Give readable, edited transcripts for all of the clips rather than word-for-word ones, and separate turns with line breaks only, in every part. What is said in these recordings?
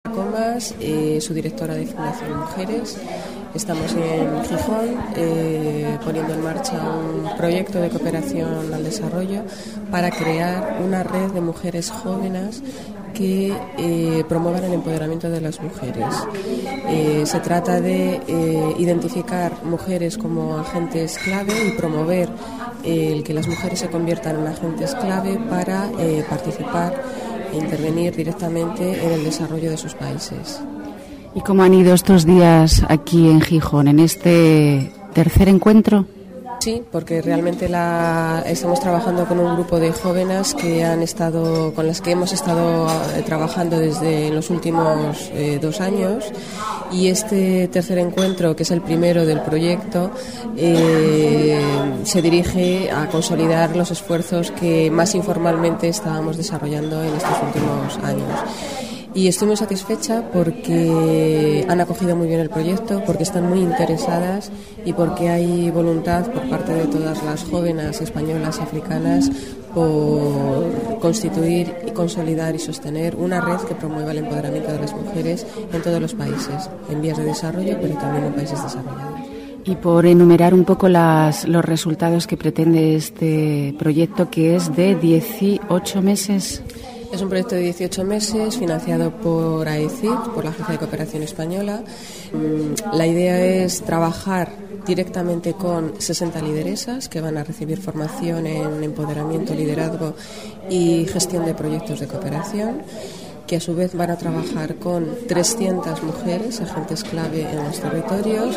Comas, su directora de Fundación Mujeres. Estamos en Gijón poniendo en marcha un proyecto de cooperación al desarrollo para crear una red de mujeres jóvenes que promuevan el empoderamiento de las mujeres. Se trata de identificar mujeres como agentes clave y promover el que las mujeres se conviertan en agentes clave para participar e intervenir directamente en el desarrollo de sus países.
¿Y cómo han ido estos días aquí en Gijón, en este tercer encuentro?
Sí, porque realmente estamos trabajando con un grupo de jóvenes con las que hemos estado trabajando desde los últimos 2 años, y este tercer encuentro, que es el primero del proyecto, se dirige a consolidar los esfuerzos que más informalmente estábamos desarrollando en estos últimos años. Y estoy muy satisfecha porque han acogido muy bien el proyecto, porque están muy interesadas y porque hay voluntad por parte de todas las jóvenes españolas y africanas por constituir y consolidar y sostener una red que promueva el empoderamiento de las mujeres en todos los países, en vías de desarrollo, pero también en países desarrollados.
Y por enumerar un poco los resultados que pretende este proyecto, que es de 18 meses...
Es un proyecto de 18 meses financiado por AECID, por la Agencia de Cooperación Española. La idea es trabajar directamente con 60 lideresas que van a recibir formación en empoderamiento, liderazgo y gestión de proyectos de cooperación, que a su vez van a trabajar con 300 mujeres, agentes clave en los territorios,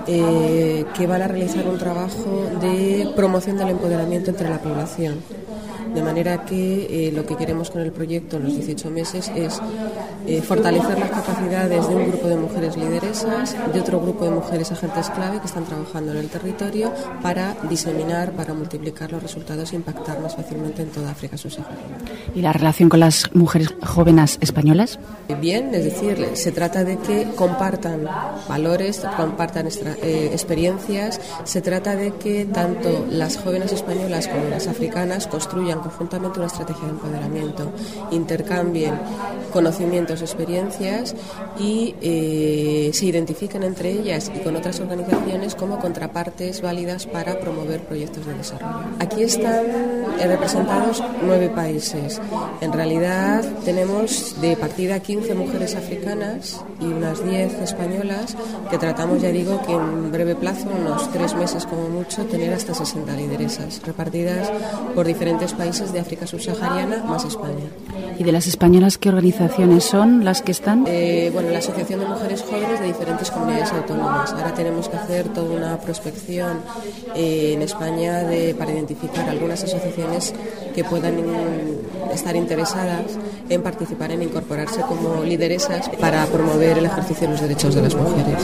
que van a realizar un trabajo de promoción del empoderamiento entre la población. De manera que lo que queremos con el proyecto en los 18 meses es fortalecer las capacidades de un grupo de mujeres lideresas, de otro grupo de mujeres agentes clave que están trabajando en el territorio para diseminar, para multiplicar los resultados e impactar más fácilmente en toda África subsahariana.
¿Y la relación con las mujeres jóvenes españolas?
Bien, es decir, se trata de que compartan valores, compartan experiencias. Se trata de que tanto las jóvenes españolas como las africanas construyan conjuntamente una estrategia de empoderamiento, intercambien conocimientos, experiencias y se identifiquen entre ellas y con otras organizaciones como contrapartes válidas para promover proyectos de desarrollo. Aquí están representados 9 países. En realidad tenemos de partida 15 mujeres africanas y unas 10 españolas, que tratamos, ya digo, que en breve plazo, unos 3 meses como mucho, tener hasta 60 lideresas repartidas por diferentes países de África subsahariana más España.
¿Y de las españolas qué organizaciones son las que están?
La Asociación de Mujeres Jóvenes de diferentes comunidades autónomas. Ahora tenemos que hacer toda una prospección en España para identificar algunas asociaciones que puedan estar interesadas en participar, en incorporarse como lideresas para promover el ejercicio de los derechos de las mujeres.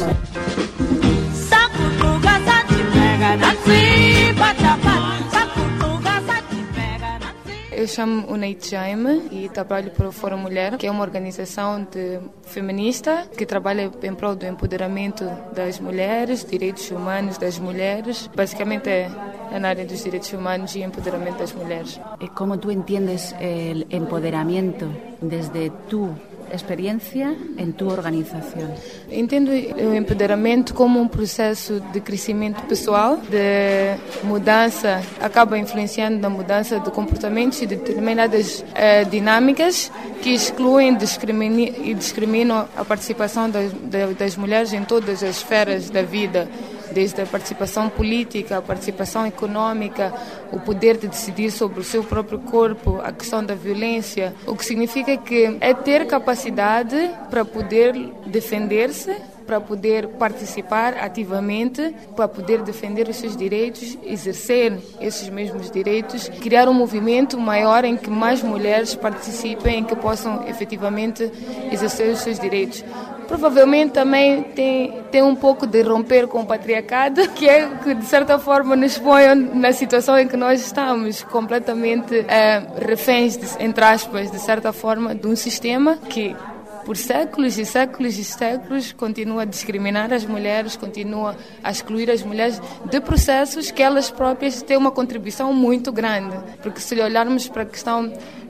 Eu chamo Unaite Jaime e trabalho para o Fórum Mulher, que é uma organização feminista que trabalha em prol do empoderamento das mulheres, direitos humanos das mulheres. Basicamente é na área dos direitos humanos e empoderamento das mulheres.
¿Cómo tú entiendes el empoderamiento desde tu experiencia en tu organização?
Entendo o empoderamento como um processo de crescimento pessoal, de mudança, acaba influenciando na mudança de comportamentos e de determinadas dinâmicas que excluem e discriminam a participação das mulheres em todas as esferas da vida, desde a participação política, a participação econômica, o poder de decidir sobre o seu próprio corpo, a questão da violência, o que significa que é ter capacidade para poder defender-se, para poder participar ativamente, para poder defender os seus direitos, exercer esses mesmos direitos, criar um movimento maior em que mais mulheres participem, em que possam efetivamente exercer os seus direitos. Provavelmente também tem um pouco de romper com o patriarcado, que é que de certa forma nos põe na situação em que nós estamos, completamente reféns, entre aspas, de certa forma, de um sistema que por séculos e séculos e séculos continua a discriminar as mulheres, continua a excluir as mulheres de processos que elas próprias têm uma contribuição muito grande. Porque se olharmos para a questão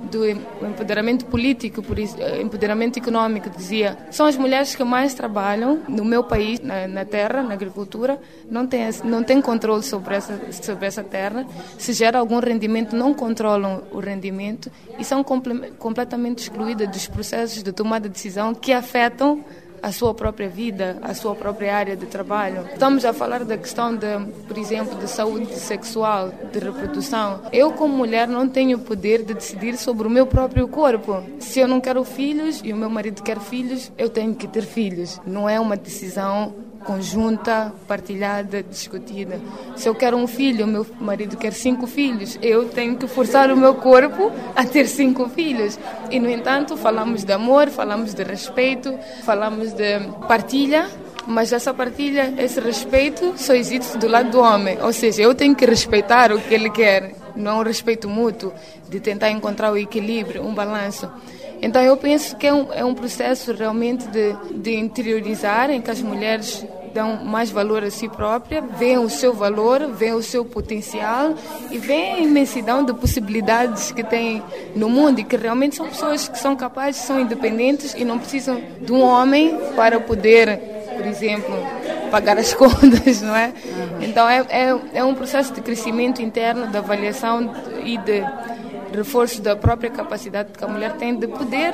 do empoderamento político, empoderamento econômico, dizia, são as mulheres que mais trabalham no meu país, na terra, na agricultura, não tem controle sobre essa terra, se gera algum rendimento, não controlam o rendimento e são completamente excluídas dos processos de tomada de decisão que afetam a sua própria vida, a sua própria área de trabalho. Estamos a falar da questão, por exemplo, de saúde sexual, de reprodução. Eu, como mulher, não tenho o poder de decidir sobre o meu próprio corpo. Se eu não quero filhos e o meu marido quer filhos, eu tenho que ter filhos. Não é uma decisão conjunta, partilhada, discutida. Se eu quero um filho, o meu marido quer 5 filhos, eu tenho que forçar o meu corpo a ter 5 filhos. E, no entanto, falamos de amor, falamos de respeito, falamos de partilha, mas essa partilha, esse respeito, só existe do lado do homem. Ou seja, eu tenho que respeitar o que ele quer. Não é um respeito mútuo, de tentar encontrar o equilíbrio, um balanço. Então eu penso que é um processo realmente de interiorizar, em que as mulheres dão mais valor a si própria, veem o seu valor, veem o seu potencial e veem a imensidão de possibilidades que têm no mundo e que realmente são pessoas que são capazes, são independentes e não precisam de um homem para poder, por exemplo, pagar as contas, não é? Então é um processo de crescimento interno, de avaliação e de reforço da própria capacidade que a mulher tem de poder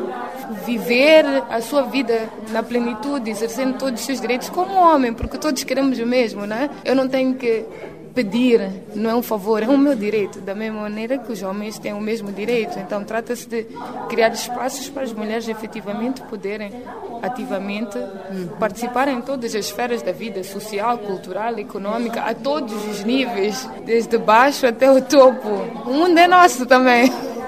viver a sua vida na plenitude, exercendo todos os seus direitos como homem, porque todos queremos o mesmo, não é? Eu não tenho que pedir, não é um favor, é o meu direito, da mesma maneira que os homens têm o mesmo direito. Então trata-se de criar espaços para as mulheres efetivamente poderem ativamente participar em todas as esferas da vida social, cultural, econômica, a todos os níveis, desde baixo até o topo. O mundo é nosso também.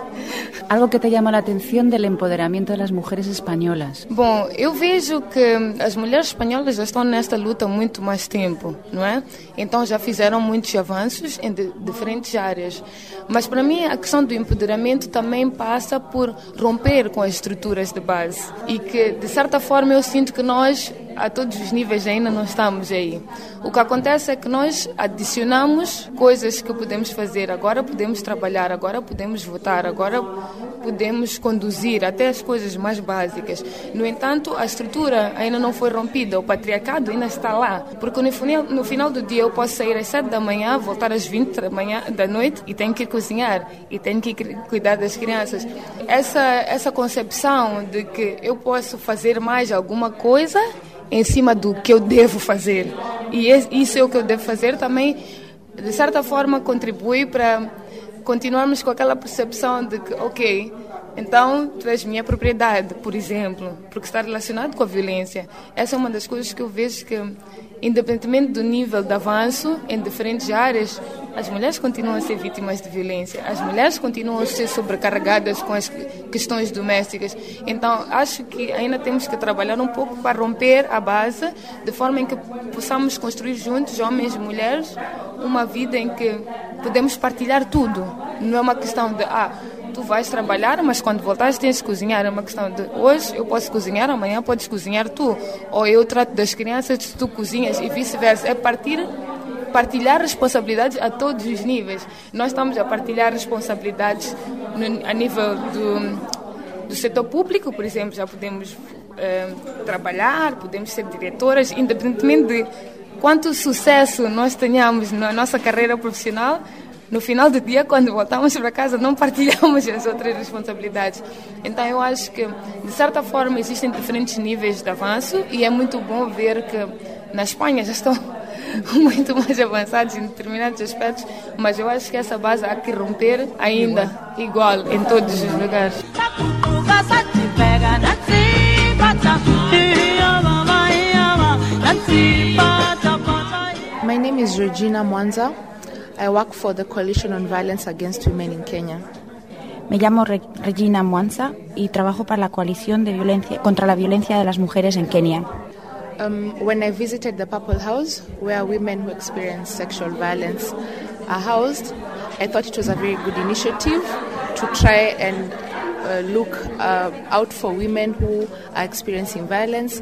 Algo que te llama la atención del empoderamiento de las mujeres españolas.
Bom, eu vejo que as mulheres espanholas já estão nesta luta há muito mais tempo, não é? Então já fizeram muitos avanços em diferentes áreas. Mas para mim a questão do empoderamento também passa por romper com as estruturas de base. E que, de certa forma, eu sinto que nós, a todos os níveis, ainda não estamos aí. O que acontece é que nós adicionamos coisas que podemos fazer. Agora podemos trabalhar, agora podemos votar, agora podemos conduzir, até as coisas mais básicas. No entanto, a estrutura ainda não foi rompida, o patriarcado ainda está lá. Porque no final do dia eu posso sair às 7 da manhã, voltar às 20 da noite e tenho que cozinhar, e tenho que cuidar das crianças. Essa concepção de que eu posso fazer mais alguma coisa em cima do que eu devo fazer. E isso é o que eu devo fazer também, de certa forma, contribui para continuarmos com aquela percepção de que, ok, então tu és minha propriedade, por exemplo, porque está relacionado com a violência. Essa é uma das coisas que eu vejo que, independentemente do nível de avanço em diferentes áreas, as mulheres continuam a ser vítimas de violência, as mulheres continuam a ser sobrecarregadas com as questões domésticas. Então, acho que ainda temos que trabalhar um pouco para romper a base, de forma em que possamos construir juntos, homens e mulheres, uma vida em que podemos partilhar tudo. Não é uma questão de, tu vais trabalhar, mas quando voltares tens que cozinhar. É uma questão de, hoje eu posso cozinhar, amanhã podes cozinhar tu. Ou eu trato das crianças, tu cozinhas, e vice-versa. É partilhar responsabilidades a todos os níveis. Nós estamos a partilhar responsabilidades a nível do setor público, por exemplo, já podemos trabalhar, podemos ser diretoras, independentemente de quanto sucesso nós tenhamos na nossa carreira profissional. No final do dia, quando voltamos para casa, não partilhamos as outras responsabilidades. Então, eu acho que, de certa forma, existem diferentes níveis de avanço e é muito bom ver que na Espanha já estão muito mais avançados em determinados aspectos, mas eu acho que essa base há que romper ainda igual em todos os lugares.
My name is Regina Mwanza. I work for the Coalition on Violence Against Women in Kenya.
Me llamo Regina Mwanza y trabajo para la Coalición de Violencia contra la Violencia de las Mujeres en Kenia.
When I visited the Purple House, where women who experience sexual violence are housed, I thought it was a very good initiative to try and look out for women who are experiencing violence,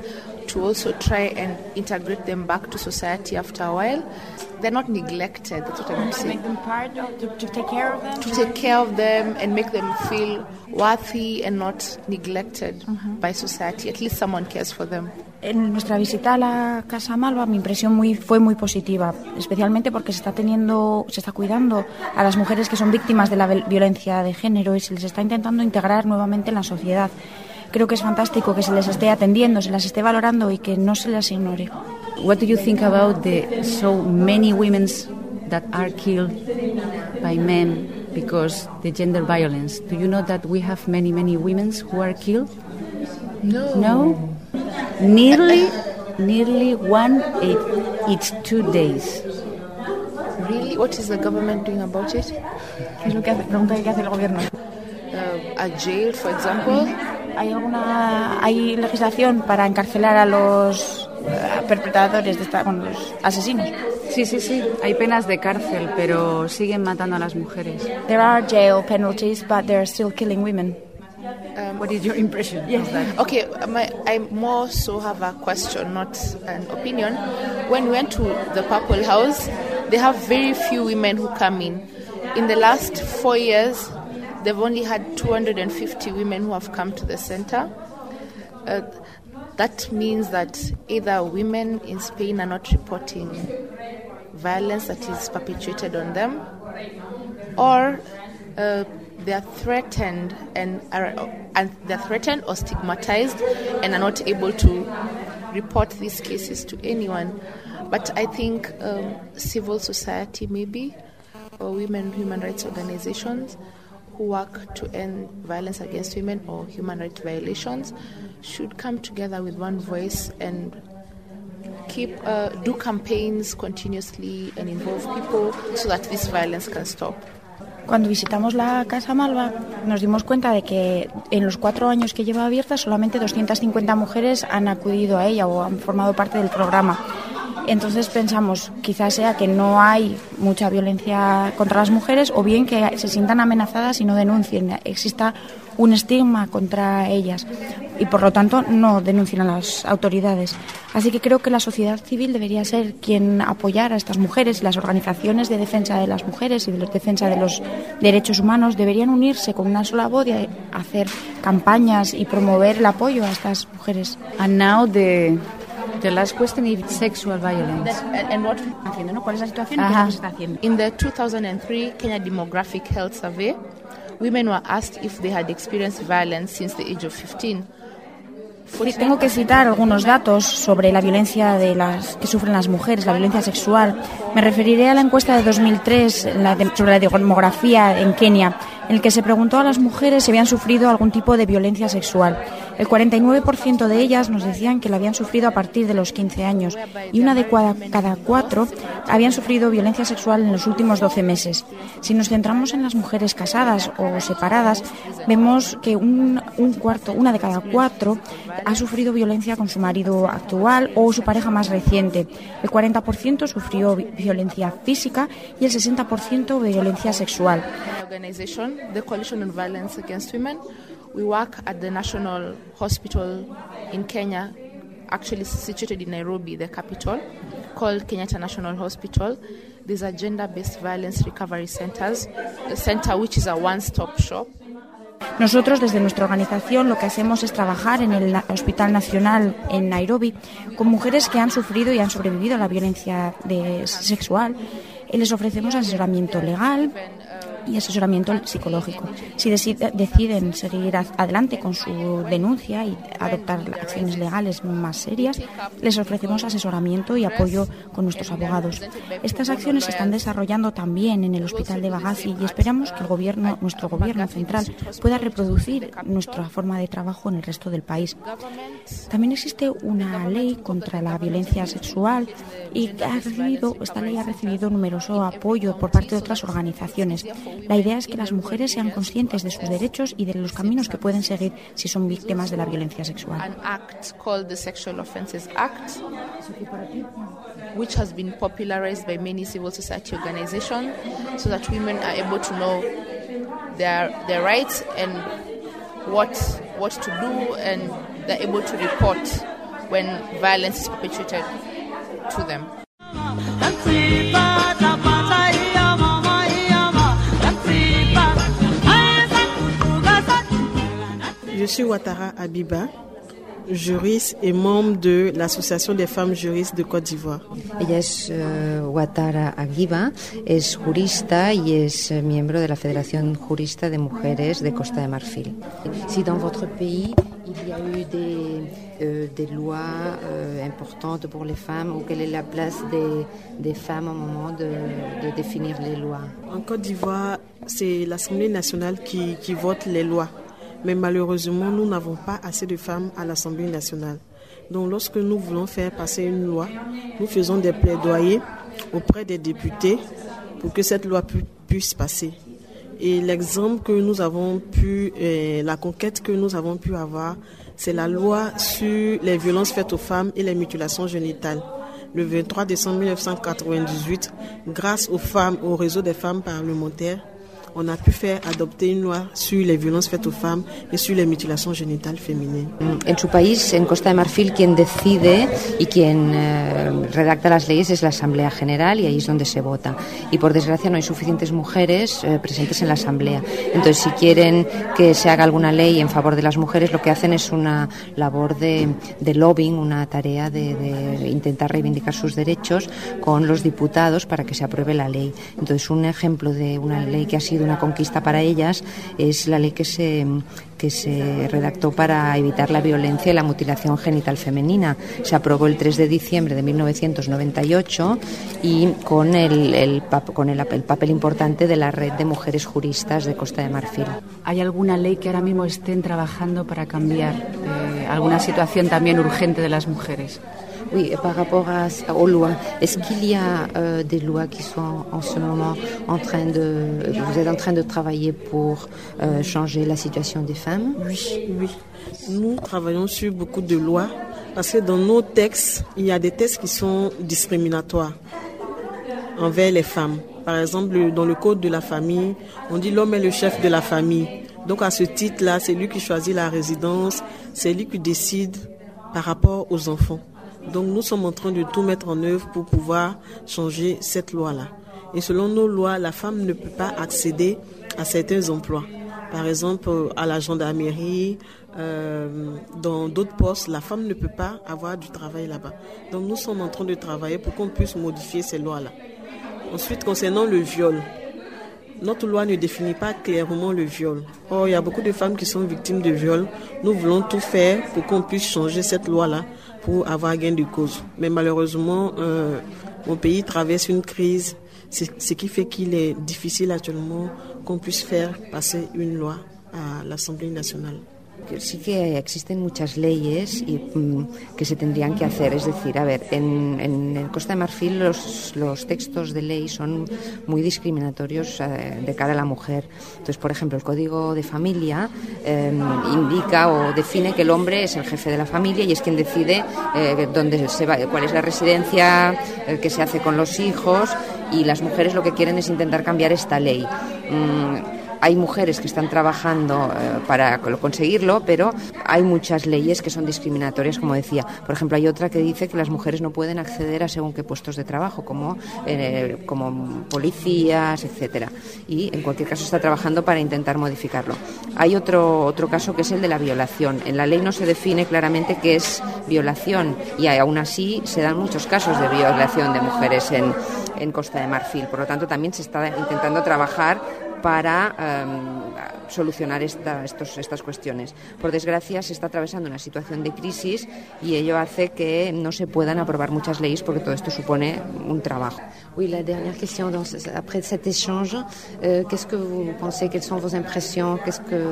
to also try and integrate them back to society after a while. They're not neglected, that's what I meant to say.
Make them part of, to take care of them?
To take care of them and make them feel worthy and not neglected by society. At least someone cares for them.
En nuestra visita a la Casa Malva mi impresión fue muy positiva, especialmente porque se está cuidando a las mujeres que son víctimas de la violencia de género y se les está intentando integrar nuevamente en la sociedad. Creo que es fantástico que se les esté atendiendo, se las esté valorando y que no se las ignore.
What do you think about the so many women that are killed by men because the gender violence? Do you know that we have many women who are killed? No? Nearly 1 each 2 days.
Really? What is the government doing about it?
¿Qué es lo que hace? Pregunta qué hace el gobierno.
A jail, for example.
¿Hay legislación para encarcelar a los perpetradores de los asesinos?
Sí. Hay penas de cárcel, pero siguen matando a las mujeres.
There are jail penalties, but they're still killing women.
What is your impression of that?
Okay, I more so have a question, not an opinion. When we went to the Purple House, they have very few women who come in. In the last 4 years, they've only had 250 women who have come to the center. That means that either women in Spain are not reporting violence that is perpetrated on them, or they are threatened they're threatened or stigmatized and are not able to report these cases to anyone. But I think civil society maybe, or human rights organizations who work to end violence against women or human rights violations should come together with one voice and do campaigns continuously and involve people so that this violence can stop.
Cuando visitamos la Casa Malva nos dimos cuenta de que en los 4 años que lleva abierta solamente 250 mujeres han acudido a ella o han formado parte del programa. Entonces pensamos, quizás sea que no hay mucha violencia contra las mujeres o bien que se sientan amenazadas y no denuncien, exista un estigma contra ellas y por lo tanto no denuncien a las autoridades. Así que creo que la sociedad civil debería ser quien apoyara a estas mujeres. Las organizaciones de defensa de las mujeres y de defensa de los derechos humanos deberían unirse con una sola voz y hacer campañas y promover el apoyo a estas mujeres.
And now the last question is sexual violence.
And what
Haciendo, ¿no? ¿Cuál es la situación y qué es lo que se está haciendo?
In the 2003 Kenya Demographic Health Survey, women were asked if they had experienced violence since the age of 15.
Tengo que citar algunos datos sobre la violencia que sufren las mujeres, la violencia sexual. Me referiré a la encuesta de 2003 sobre la demografía en Kenia, en el que se preguntó a las mujeres si habían sufrido algún tipo de violencia sexual. El 49% de ellas nos decían que la habían sufrido a partir de los 15 años y una de cada 4 habían sufrido violencia sexual en los últimos 12 meses. Si nos centramos en las mujeres casadas o separadas, vemos que una de cada 4 ha sufrido violencia con su marido actual o su pareja más reciente. El 40% sufrió violencia física y el 60% violencia sexual.
The Coalition on Violence Against Women, we work at the National Hospital in Kenya, actually situated in Nairobi, the capital, called Kenyatta National Hospital. There's a gender-based violence recovery center which is a one-stop shop.
Nosotros, desde nuestra organización, lo que hacemos es trabajar en el Hospital Nacional en Nairobi con mujeres que han sufrido y han sobrevivido a la violencia sexual. Y les ofrecemos asesoramiento legal y asesoramiento psicológico. Si deciden seguir adelante con su denuncia y adoptar acciones legales más serias, les ofrecemos asesoramiento y apoyo con nuestros abogados. Estas acciones se están desarrollando también en el Hospital de Bagazi y esperamos que nuestro gobierno central pueda reproducir nuestra forma de trabajo en el resto del país. También existe una ley contra la violencia sexual y esta ley ha recibido numeroso apoyo por parte de otras organizaciones. La idea es que las mujeres sean conscientes de sus derechos y de los caminos que pueden seguir si son víctimas de la violencia sexual.
An act called the Sexual Offences Act, which has been popularized by many civil society organizations so that women are able to know their rights and what to do, and they're able to report when violence is perpetrated to them.
Je suis Ouattara Abiba, juriste et membre de l'Associación de Femmes Juristes de Côte d'Ivoire.
Ella es Ouattara Abiba, es jurista y es miembro de la Federación Jurista de Mujeres de Costa de Marfil. Si dans votre pays il y a eu des lois importantes pour les femmes, ou quelle est la place des femmes au moment de définir les lois?
En Côte d'Ivoire, c'est l'Assemblée nationale qui vote les lois. Mais malheureusement, nous n'avons pas assez de femmes à l'Assemblée nationale. Donc lorsque nous voulons faire passer une loi, nous faisons des plaidoyers auprès des députés pour que cette loi puisse passer. Et l'exemple que nous avons pu, la conquête que nous avons pu avoir, c'est la loi sur les violences faites aux femmes et les mutilations génitales. Le 23 décembre 1998, grâce aux femmes, au réseau des femmes parlementaires, on a pu faire adopter une loi sur les violences faites aux femmes y sur les mutilaciones genitales femeninas.
En su país, en Costa de Marfil, quien decide y quien redacta las leyes es la Asamblea General, y ahí es donde se vota. Y por desgracia no hay suficientes mujeres presentes en la Asamblea. Entonces, si quieren que se haga alguna ley en favor de las mujeres, lo que hacen es una labor de lobbying, una tarea de intentar reivindicar sus derechos con los diputados para que se apruebe la ley. Entonces, un ejemplo de una ley que ha sido una conquista para ellas es la ley que se redactó para evitar la violencia y la mutilación genital femenina. Se aprobó el 3 de diciembre de 1998 y con el papel importante de la Red de Mujeres Juristas de Costa de Marfil.
¿Hay alguna ley que ahora mismo estén trabajando para cambiar alguna situación también urgente de las mujeres?
Oui, par rapport aux lois, est-ce qu'il y a des lois qui sont en ce moment vous êtes en train de travailler pour changer la situation des femmes?
Oui. Nous travaillons sur beaucoup de lois parce que dans nos textes, il y a des textes qui sont discriminatoires envers les femmes. Par exemple, dans le code de la famille, on dit l'homme est le chef de la famille. Donc à ce titre-là, c'est lui qui choisit la résidence, c'est lui qui décide par rapport aux enfants. Donc nous sommes en train de tout mettre en œuvre pour pouvoir changer cette loi-là. Et selon nos lois, la femme ne peut pas accéder à certains emplois. Par exemple, à la gendarmerie, dans d'autres postes, la femme ne peut pas avoir du travail là-bas. Donc nous sommes en train de travailler pour qu'on puisse modifier ces lois-là. Ensuite, concernant le viol, notre loi ne définit pas clairement le viol. Or, il y a beaucoup de femmes qui sont victimes de viol. Nous voulons tout faire pour qu'on puisse changer cette loi-là pour avoir gain de cause. Mais malheureusement, mon pays traverse une crise, ce qui fait qu'il est difficile actuellement qu'on puisse faire passer une loi à l'Assemblée nationale.
Sí que existen muchas leyes que se tendrían que hacer. Es decir, a ver, en Costa de Marfil los textos de ley son muy discriminatorios de cara a la mujer. Entonces, por ejemplo, el Código de Familia indica o define que el hombre es el jefe de la familia y es quien decide dónde se va, cuál es la residencia, qué se hace con los hijos, y las mujeres lo que quieren es intentar cambiar esta ley. Hay mujeres que están trabajando para conseguirlo, pero hay muchas leyes que son discriminatorias, como decía. Por ejemplo, hay otra que dice que las mujeres no pueden acceder a según qué puestos de trabajo, como policías, etcétera. Y en cualquier caso está trabajando para intentar modificarlo. Hay otro caso que es el de la violación. En la ley no se define claramente qué es violación, y aún así se dan muchos casos de violación de mujeres en Costa de Marfil. Por lo tanto, también se está intentando trabajar para solucionar estas cuestiones. Por desgracia, se está atravesando una situación de crisis y ello hace que no se puedan aprobar muchas leyes porque todo esto supone un trabajo.
Oui, la dernière question, après cet échange, qu'est-ce que vous pensez, quelles sont vos impressions, qu'est-ce que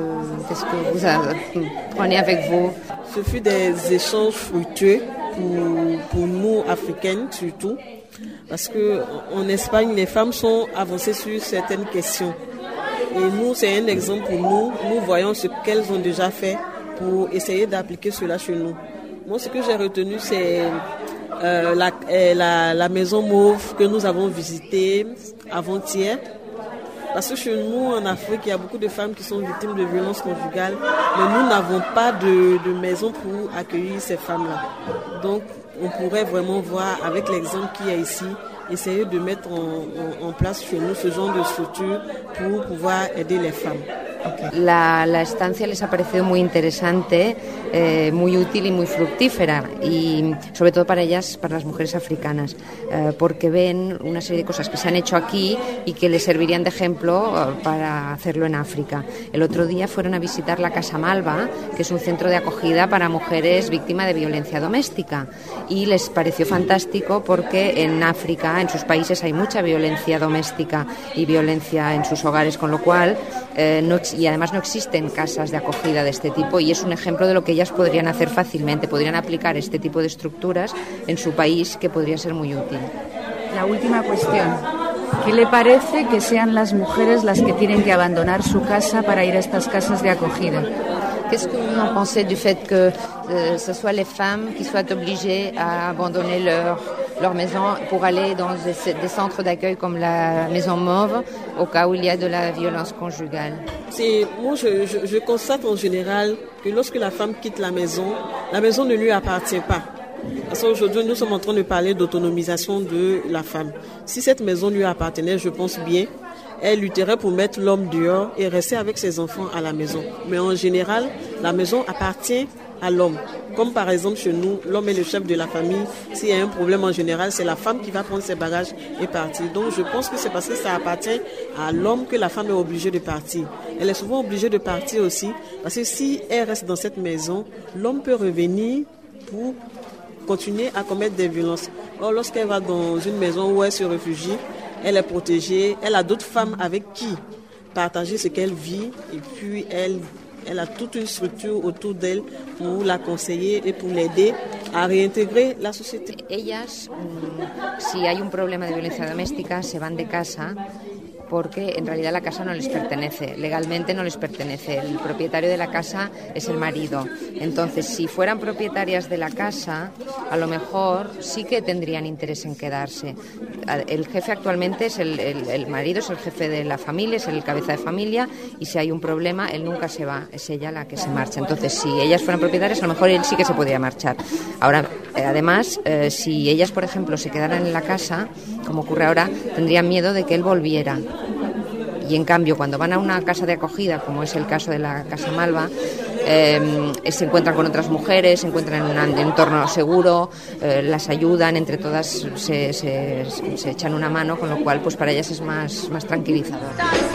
vous prenez avec vous?
Ce fut des échanges fructueux pour nous, africaines surtout, parce qu'en Espagne, les femmes sont avancées sur certaines questions. Et nous, c'est un exemple pour nous. Nous voyons ce qu'elles ont déjà fait pour essayer d'appliquer cela chez nous. Moi, ce que j'ai retenu, c'est la maison Mauve que nous avons visitée avant-hier. Parce que chez nous, en Afrique, il y a beaucoup de femmes qui sont victimes de violences conjugales, mais nous n'avons pas de maison pour accueillir ces femmes-là. Donc, on pourrait vraiment voir, avec l'exemple qu'il y a ici, essayer de mettre en place chez nous ce genre de structure pour pouvoir aider les femmes.
Okay. La estancia les ha parecido muy interesante, muy útil y muy fructífera, y sobre todo para ellas, para las mujeres africanas, porque ven una serie de cosas que se han hecho aquí y que les servirían de ejemplo para hacerlo en África. El otro día fueron a visitar la Casa Malva, que es un centro de acogida para mujeres víctimas de violencia doméstica, y les pareció fantástico porque en África, en sus países, hay mucha violencia doméstica y violencia en sus hogares, con lo cual y además no existen casas de acogida de este tipo, y es un ejemplo de lo que ellas podrían hacer fácilmente, podrían aplicar este tipo de estructuras en su país, que podría ser muy útil.
La última cuestión. ¿Qué le parece que sean las mujeres las que tienen que abandonar su casa para ir a estas casas de acogida?
Qu'est-ce que vous en pensez du fait que ce soit les femmes qui soient obligées à abandonner leur maison pour aller dans des centres d'accueil comme la Maison Mauve au cas où il y a de la violence conjugale?
Moi, je constate en général que lorsque la femme quitte la maison ne lui appartient pas. Parce qu'aujourd'hui, nous sommes en train de parler d'autonomisation de la femme. Si cette maison lui appartenait, je pense bien, elle lutterait pour mettre l'homme dehors et rester avec ses enfants à la maison. Mais en général, la maison appartient à l'homme. Comme par exemple chez nous, l'homme est le chef de la famille. S'il y a un problème en général, c'est la femme qui va prendre ses bagages et partir. Donc je pense que c'est parce que ça appartient à l'homme que la femme est obligée de partir. Elle est souvent obligée de partir aussi parce que si elle reste dans cette maison, l'homme peut revenir pour continuer à commettre des violences. Or, lorsqu'elle va dans une maison où elle se réfugie, elle est protégée, elle a d'autres femmes avec qui partager ce qu'elle vit, et puis elle a toute une structure autour d'elle pour la conseiller et pour l'aider a reintegrar la sociedad.
Ellas, si hay un problema de violencia doméstica, se van de casa porque en realidad la casa no les pertenece, legalmente no les pertenece, el propietario de la casa es el marido. Entonces, si fueran propietarias de la casa, a lo mejor sí que tendrían interés en quedarse. El jefe actualmente es el marido, es el jefe de la familia, es el cabeza de familia, y si hay un problema, él nunca se va, es ella la que se marcha. Entonces, si ellas fueran propietarias, a lo mejor él sí que se podría marchar. Ahora, además, si ellas, por ejemplo, se quedaran en la casa, como ocurre ahora, tendrían miedo de que él volviera. Y en cambio, cuando van a una casa de acogida, como es el caso de la Casa Malva, se encuentran con otras mujeres, se encuentran en un entorno seguro, las ayudan, entre todas se echan una mano, con lo cual pues para ellas es más tranquilizador.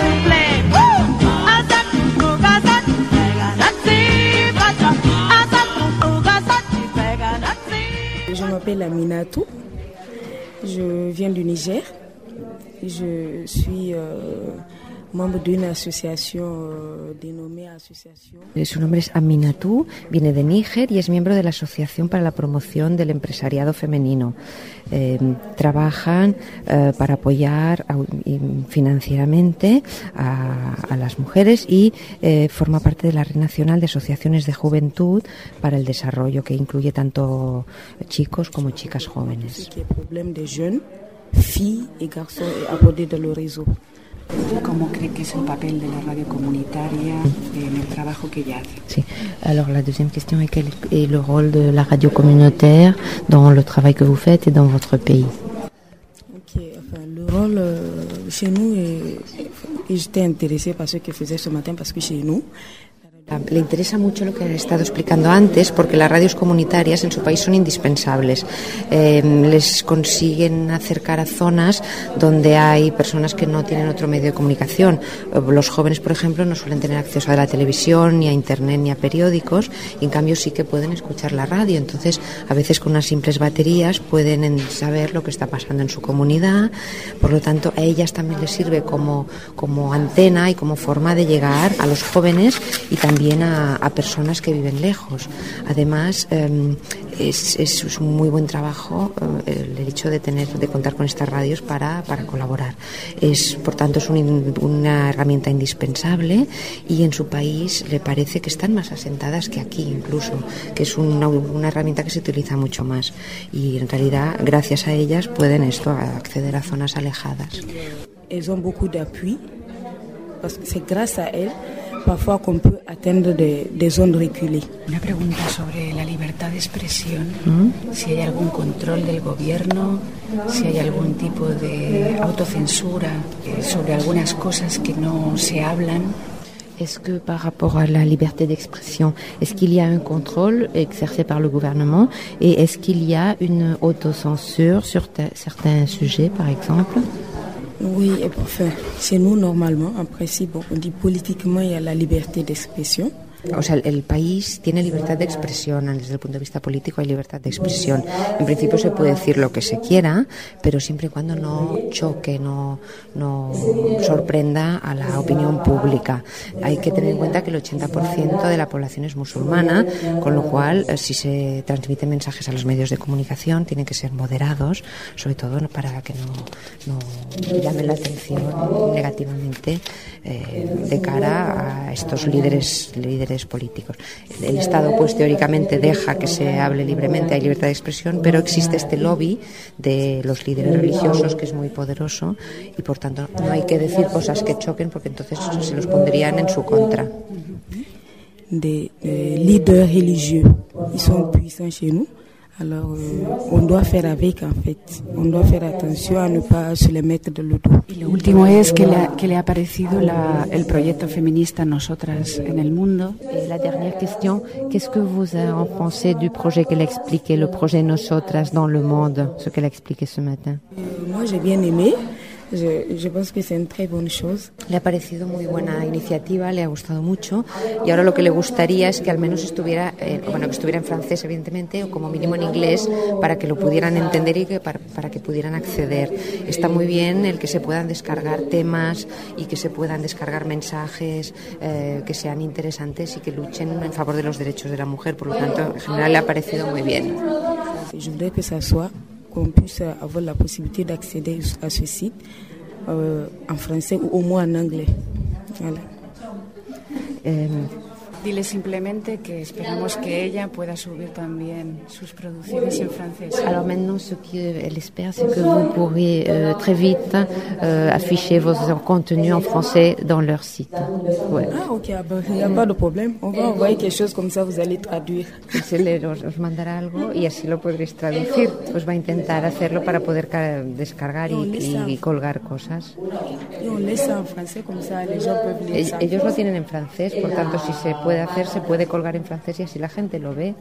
Je m'appelle Aminatou, je viens du Niger, je suis membre de una asociación denominada Asociación.
Su nombre es Aminatou, viene de Níger y es miembro de la Asociación para la Promoción del Empresariado Femenino. Trabajan para apoyar financieramente a las mujeres y forma parte de la Red Nacional de Asociaciones de Juventud para el Desarrollo, que incluye tanto chicos como chicas jóvenes.
El problema de jeunes, filles y garçons abordé dans le réseau.
¿Cómo cree que es el papel de la radio comunitaria en el trabajo que ella hace?
Sí. Alors la deuxième question est quel est le rôle de la radio communautaire dans le travail que vous faites et dans votre pays?
Le rôle chez nous, j'étais intéressée par ce que faisait ce matin parce que chez nous,
Le interesa mucho lo que he estado explicando antes, porque las radios comunitarias en su país son indispensables. Les consiguen acercar a zonas donde hay personas que no tienen otro medio de comunicación. Los jóvenes, por ejemplo, no suelen tener acceso a la televisión, ni a internet, ni a periódicos, y en cambio sí que pueden escuchar la radio. Entonces, a veces con unas simples baterías pueden saber lo que está pasando en su comunidad. Por lo tanto, a ellas también les sirve como antena y como forma de llegar a los jóvenes y también a personas que viven lejos. Además, es un muy buen trabajo el hecho de contar con estas radios para colaborar. Por tanto, es una herramienta indispensable, y en su país le parece que están más asentadas que aquí incluso, que es una herramienta que se utiliza mucho más, y en realidad gracias a ellas pueden acceder a zonas alejadas.
Elles ont beaucoup d'appui parce que c'est grâce à elles parfois qu'on peut atteindre des zones reculées.
Una pregunta sobre la libertad de expresión, si hay algún control del gobierno, si hay algún tipo de autocensura sobre algunas cosas que no se hablan.
Est-ce que par rapport à la liberté d'expression, est-ce qu'il y a un contrôle exercé par le gouvernement et est-ce qu'il y a une autocensure sur certains sujets, par exemple?
Oui, et enfin, chez nous, normalement, en principe, on dit politiquement, il y a la liberté d'expression.
O sea, el país tiene libertad de expresión, desde el punto de vista político hay libertad de expresión. En principio se puede decir lo que se quiera, pero siempre y cuando no choque, no sorprenda a la opinión pública. Hay que tener en cuenta que el 80% de la población es musulmana, con lo cual si se transmiten mensajes a los medios de comunicación tienen que ser moderados, sobre todo para que no llamen la atención negativamente de cara a estos líderes políticos. El Estado, pues teóricamente deja que se hable libremente, hay libertad de expresión, pero existe este lobby de los líderes religiosos que es muy poderoso y por tanto no hay que decir cosas que choquen porque entonces se los pondrían en su contra.
Des leaders religieux, ils sont puissants chez nous. Alors, on doit faire avec, en fait. On doit faire attention a ne pas se les mettre de le dos.
Y lo último es que le ha parecido el proyecto feminista Nosotras en el mundo.
Et la dernière question, qu'est-ce que vous en pensez du projet qu'elle a expliqué, le projet Nosotras dans le monde, ce qu'elle a expliqué ce matin?
Moi, j'ai bien aimé. Je pense que c'est une très bonne chose.
Le ha parecido muy buena iniciativa, le ha gustado mucho y ahora lo que le gustaría es que al menos estuviera, que estuviera en francés evidentemente o como mínimo en inglés para que lo pudieran entender y que para que pudieran acceder. Está muy bien el que se puedan descargar temas y que se puedan descargar mensajes que sean interesantes y que luchen en favor de los derechos de la mujer, por lo tanto en general le ha parecido muy bien.
Je voudrais que ça soit qu'on puisse avoir la possibilité d'accéder à ce site en français ou au moins en anglais. Voilà.
Dile simplemente que esperamos que ella pueda subir también sus producciones en francés.
Alors maintenant, ce qu'elle espère, c'est que vous pourrez très vite afficher vos contenus en français dans leur site.
Ouais. Ah, ok, il n'y a pas de problème. On va envoyer quelque chose comme ça, vous allez traduire.
Os mandará algo y así lo podréis traducir. Pues va a intentar hacerlo para poder descargar y colgar cosas.
Y on laisse ça en français, comme ça les gens peuvent lire ça.
Ellos lo tienen en francés, por tanto, si se puede hacer, se puede colgar en francés y así la gente lo ve.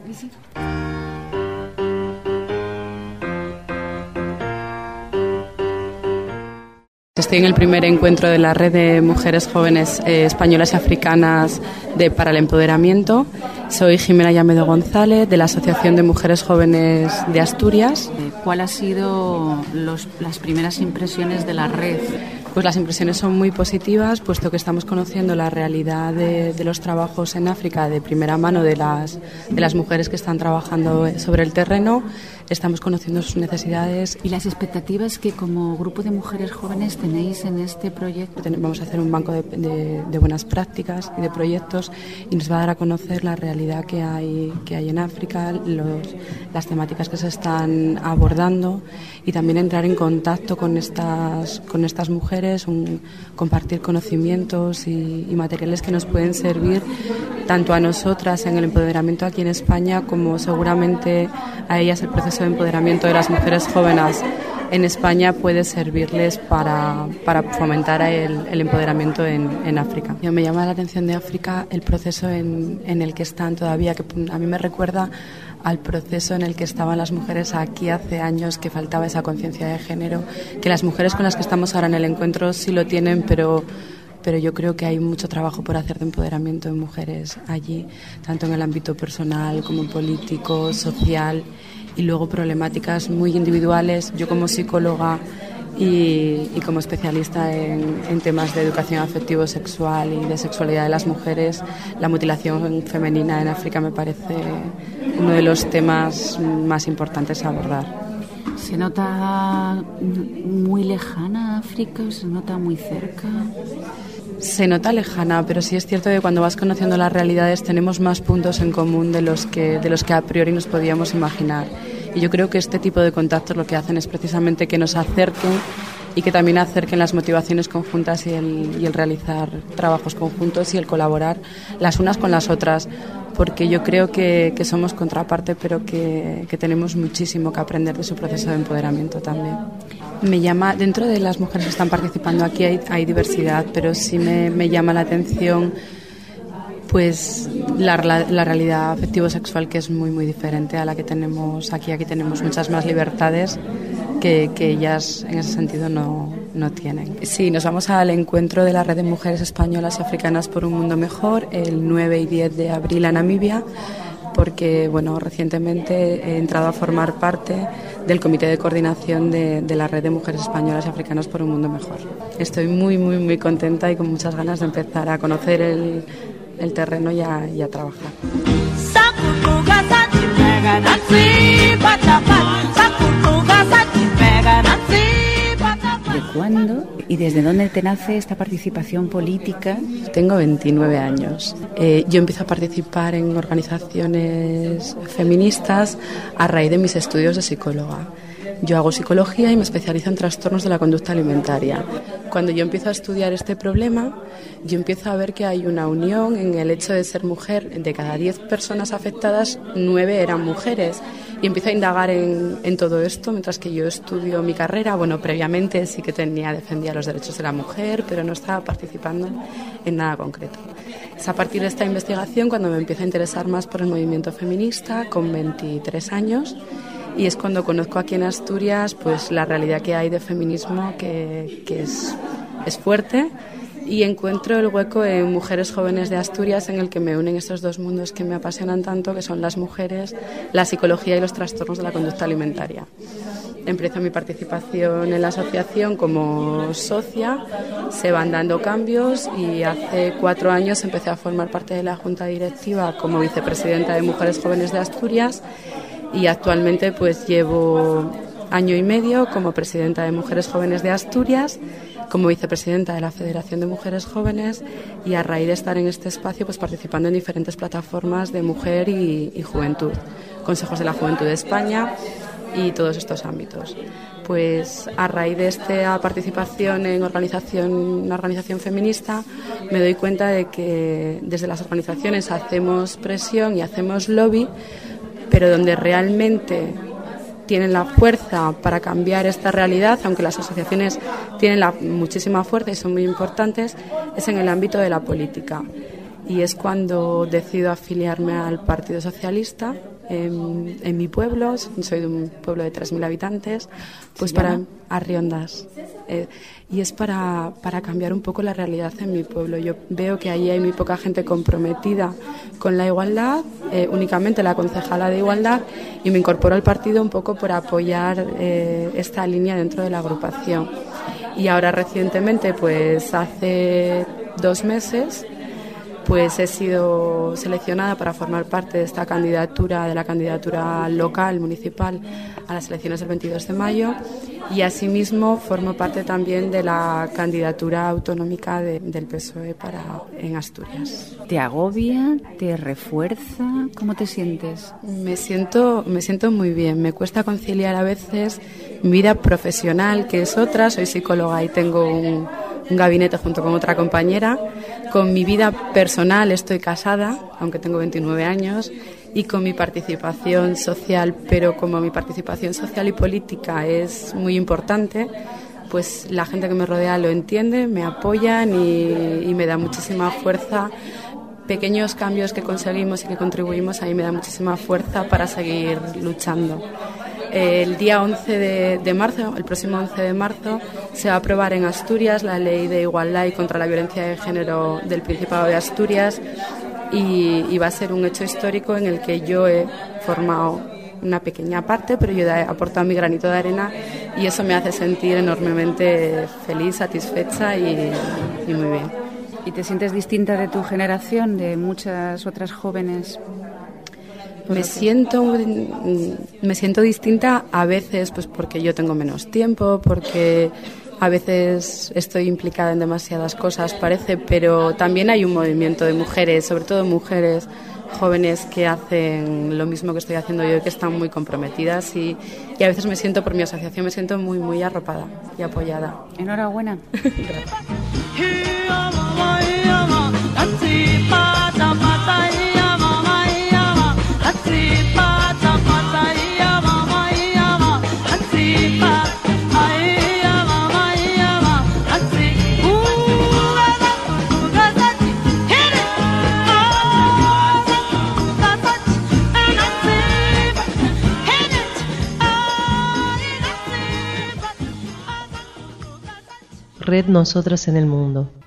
Estoy en el primer encuentro de la Red de Mujeres Jóvenes Españolas y Africanas para el Empoderamiento. Soy Jimena Llamedo González, de la Asociación de Mujeres Jóvenes de Asturias.
¿Cuál ha sido las primeras impresiones de la red?
Pues las impresiones son muy positivas, puesto que estamos conociendo la realidad de los trabajos en África de primera mano de las mujeres que están trabajando sobre el terreno. Estamos conociendo sus necesidades.
¿Y las expectativas que como grupo de mujeres jóvenes tenéis en este proyecto?
Vamos a hacer un banco de buenas prácticas y de proyectos y nos va a dar a conocer la realidad que hay en África, las temáticas que se están abordando y también entrar en contacto con estas mujeres, compartir conocimientos y materiales que nos pueden servir tanto a nosotras en el empoderamiento aquí en España como seguramente a ellas el proceso de empoderamiento de las mujeres jóvenes en España puede servirles para fomentar el empoderamiento en África. Me llama la atención de África el proceso en el que están todavía, que a mí me recuerda al proceso en el que estaban las mujeres aquí hace años, que faltaba esa conciencia de género, que las mujeres con las que estamos ahora en el encuentro sí lo tienen, pero yo creo que hay mucho trabajo por hacer de empoderamiento de mujeres allí, tanto en el ámbito personal como político, social, y luego problemáticas muy individuales. Yo como psicóloga y como especialista en temas de educación afectivo-sexual y de sexualidad de las mujeres, la mutilación femenina en África me parece uno de los temas más importantes a abordar.
¿Se nota muy lejana África o se nota muy cerca?
Se nota lejana, pero sí es cierto que cuando vas conociendo las realidades tenemos más puntos en común de los que a priori nos podíamos imaginar. Y yo creo que este tipo de contactos lo que hacen es precisamente que nos acerquen y que también acerquen las motivaciones conjuntas y el realizar trabajos conjuntos y el colaborar las unas con las otras, porque yo creo que somos contraparte, pero que tenemos muchísimo que aprender de su proceso de empoderamiento también. Me llama, dentro de las mujeres que están participando aquí hay diversidad, pero sí me llama la atención pues la realidad afectivo-sexual, que es muy muy diferente a la que tenemos aquí. Aquí tenemos muchas más libertades que ellas en ese sentido no tienen. Sí, nos vamos al encuentro de la Red de Mujeres Españolas y Africanas por un Mundo Mejor el 9 y 10 de abril a Namibia, porque bueno, recientemente he entrado a formar parte del Comité de Coordinación de la Red de Mujeres Españolas y Africanas por un Mundo Mejor. Estoy muy muy muy contenta y con muchas ganas de empezar a conocer el terreno y a trabajar.
¿De cuándo y desde dónde te nace esta participación política?
Tengo 29 años. Yo empiezo a participar en organizaciones feministas a raíz de mis estudios de psicóloga. Yo hago psicología y me especializo en trastornos de la conducta alimentaria. Cuando yo empiezo a estudiar este problema, yo empiezo a ver que hay una unión en el hecho de ser mujer. De cada 10 personas afectadas, 9 eran mujeres. Y empiezo a indagar en todo esto mientras que yo estudio mi carrera. Bueno, previamente sí que defendía los derechos de la mujer, pero no estaba participando en nada concreto. Es a partir de esta investigación cuando me empiezo a interesar más por el movimiento feminista, con 23 años. Y es cuando conozco aquí en Asturias pues la realidad que hay de feminismo, que es fuerte, y encuentro el hueco en Mujeres Jóvenes de Asturias, en el que me unen estos dos mundos que me apasionan tanto, que son las mujeres, la psicología y los trastornos de la conducta alimentaria. Empiezo mi participación en la asociación como socia, se van dando cambios y hace 4 años empecé a formar parte de la Junta Directiva como vicepresidenta de Mujeres Jóvenes de Asturias. Y actualmente pues llevo año y medio como presidenta de Mujeres Jóvenes de Asturias, como vicepresidenta de la Federación de Mujeres Jóvenes, y a raíz de estar en este espacio pues participando en diferentes plataformas de mujer y juventud, consejos de la juventud de España y todos estos ámbitos. Pues a raíz de esta participación en una organización feminista me doy cuenta de que desde las organizaciones hacemos presión y hacemos lobby, pero donde realmente tienen la fuerza para cambiar esta realidad, aunque las asociaciones tienen muchísima fuerza y son muy importantes, es en el ámbito de la política. Y es cuando decido afiliarme al Partido Socialista en mi pueblo. Soy de un pueblo de 3.000 habitantes, pues para Arriondas. Y es para cambiar un poco la realidad en mi pueblo. Yo veo que allí hay muy poca gente comprometida con la igualdad, únicamente la concejala de igualdad, y me incorporo al partido un poco por apoyar esta línea dentro de la agrupación. Y ahora recientemente, pues hace 2 meses, pues he sido seleccionada para formar parte de la candidatura local, municipal, a las elecciones del 22 de mayo, y asimismo formo parte también de la candidatura autonómica del PSOE en Asturias.
¿Te agobia? ¿Te refuerza? ¿Cómo te sientes?
Me siento muy bien. Me cuesta conciliar a veces mi vida profesional, que es otra. Soy psicóloga y tengo un gabinete junto con otra compañera. Con mi vida personal estoy casada, aunque tengo 29 años, y con mi participación social, pero como mi participación social y política es muy importante, pues la gente que me rodea lo entiende, me apoyan y me da muchísima fuerza. Pequeños cambios que conseguimos y que contribuimos, a mí me da muchísima fuerza para seguir luchando. El día 11 de marzo, el próximo 11 de marzo, se va a aprobar en Asturias la Ley de Igualdad y contra la Violencia de Género del Principado de Asturias, y va a ser un hecho histórico en el que yo he formado una pequeña parte, pero yo he aportado mi granito de arena, y eso me hace sentir enormemente feliz, satisfecha y muy bien.
¿Y te sientes distinta de tu generación, de muchas otras jóvenes?
Me siento distinta a veces, pues porque yo tengo menos tiempo, porque a veces estoy implicada en demasiadas cosas, parece, pero también hay un movimiento de mujeres, sobre todo mujeres jóvenes que hacen lo mismo que estoy haciendo yo y que están muy comprometidas y a veces me siento, por mi asociación, me siento muy, muy arropada y apoyada.
Enhorabuena.
Gracias.
Red Nosotras en el Mundo.